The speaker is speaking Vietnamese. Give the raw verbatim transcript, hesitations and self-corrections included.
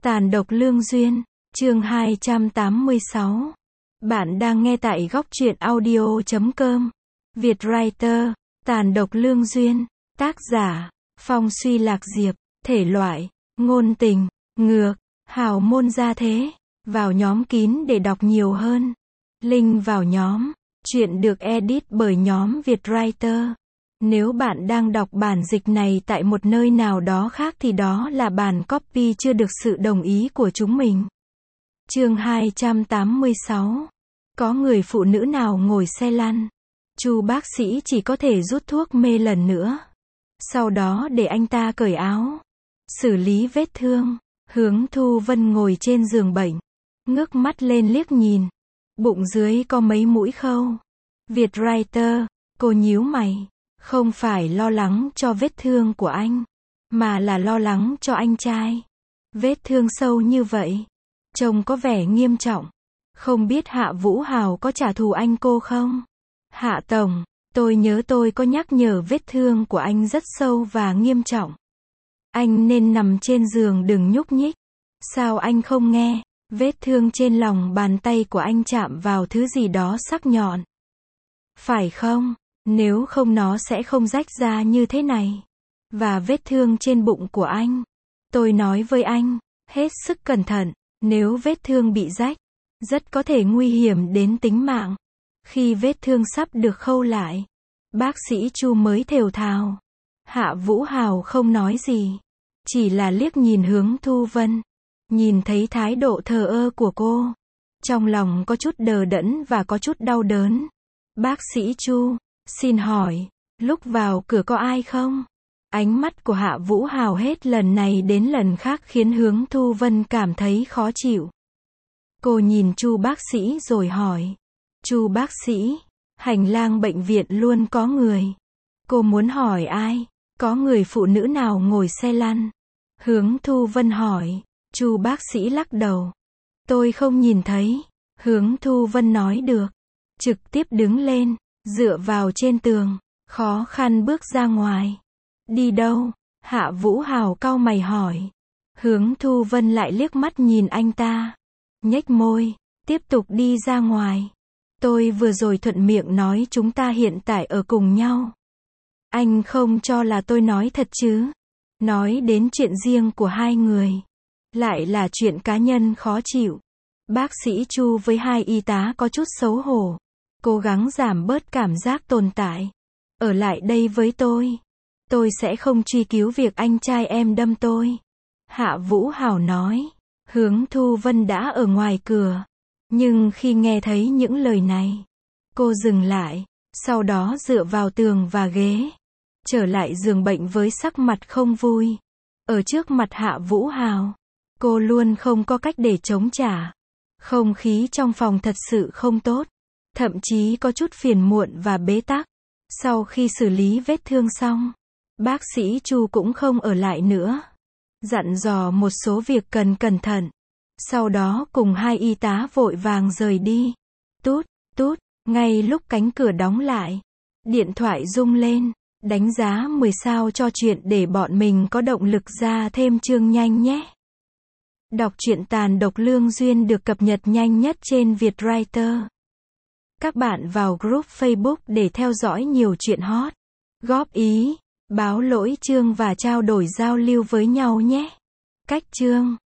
Tàn độc lương duyên, chương hai trăm tám mươi sáu. Bạn đang nghe tại góc truyện audio chấm com. Việt Writer, Tàn độc lương duyên, tác giả, Phong Suy Lạc Diệp, thể loại, ngôn tình, ngược, hào môn gia thế. Vào nhóm kín để đọc nhiều hơn. Link vào nhóm. Chuyện được edit bởi nhóm Việt Writer. Nếu bạn đang đọc bản dịch này tại một nơi nào đó khác thì đó là bản copy chưa được sự đồng ý của chúng mình. Chương hai trăm tám mươi sáu. Có người phụ nữ nào ngồi xe lăn? Chu bác sĩ chỉ có thể rút thuốc mê lần nữa. Sau đó để anh ta cởi áo, xử lý vết thương. Hướng Thu Vân ngồi trên giường bệnh, ngước mắt lên liếc nhìn. Bụng dưới có mấy mũi khâu. Việt Writer, cô nhíu mày. Không phải lo lắng cho vết thương của anh, mà là lo lắng cho anh trai. Vết thương sâu như vậy, trông có vẻ nghiêm trọng. Không biết Hạ Vũ Hào có trả thù anh cô không? Hạ Tổng, tôi nhớ tôi có nhắc nhở vết thương của anh rất sâu và nghiêm trọng. Anh nên nằm trên giường đừng nhúc nhích. Sao anh không nghe? Vết thương trên lòng bàn tay của anh chạm vào thứ gì đó sắc nhọn. Phải không? Nếu không nó sẽ không rách ra như thế này. Và vết thương trên bụng của anh. Tôi nói với anh, hết sức cẩn thận, nếu vết thương bị rách, rất có thể nguy hiểm đến tính mạng. Khi vết thương sắp được khâu lại, bác sĩ Chu mới thều thào. Hạ Vũ Hào không nói gì, chỉ là liếc nhìn Hướng Thu Vân. Nhìn thấy thái độ thờ ơ của cô, trong lòng có chút đờ đẫn và có chút đau đớn. Bác sĩ Chu, xin hỏi, lúc vào cửa có ai không? Ánh mắt của Hạ Vũ Hào hết lần này đến lần khác khiến Hướng Thu Vân cảm thấy khó chịu. Cô nhìn Chu bác sĩ rồi hỏi. Chu bác sĩ, hành lang bệnh viện luôn có người. Cô muốn hỏi ai? Có người phụ nữ nào ngồi xe lăn? Hướng Thu Vân hỏi. Chu bác sĩ lắc đầu. Tôi không nhìn thấy. Hướng Thu Vân nói được. Trực tiếp đứng lên, dựa vào trên tường, khó khăn bước ra ngoài. Đi đâu? Hạ Vũ Hào cau mày hỏi. Hướng Thu Vân lại liếc mắt nhìn anh ta, nhếch môi, tiếp tục đi ra ngoài. Tôi vừa rồi thuận miệng nói chúng ta hiện tại ở cùng nhau. Anh không cho là tôi nói thật chứ? Nói đến chuyện riêng của hai người, lại là chuyện cá nhân khó chịu. Bác sĩ Chu với hai y tá có chút xấu hổ, cố gắng giảm bớt cảm giác tồn tại. Ở lại đây với tôi. Tôi sẽ không truy cứu việc anh trai em đâm tôi. Hạ Vũ Hào nói. Hướng Thu Vân đã ở ngoài cửa. Nhưng khi nghe thấy những lời này, cô dừng lại, sau đó dựa vào tường và ghế, trở lại giường bệnh với sắc mặt không vui. Ở trước mặt Hạ Vũ Hào, cô luôn không có cách để chống trả. Không khí trong phòng thật sự không tốt, thậm chí có chút phiền muộn và bế tắc. Sau khi xử lý vết thương xong, bác sĩ Chu cũng không ở lại nữa, dặn dò một số việc cần cẩn thận. Sau đó cùng hai y tá vội vàng rời đi. Tút, tút, ngay lúc cánh cửa đóng lại, điện thoại rung lên, đánh giá mười sao cho chuyện để bọn mình có động lực ra thêm chương nhanh nhé. Đọc truyện Tàn độc lương duyên được cập nhật nhanh nhất trên Việt Writer. Các bạn vào group Facebook để theo dõi nhiều chuyện hot, góp ý, báo lỗi chương và trao đổi giao lưu với nhau nhé. Cách chương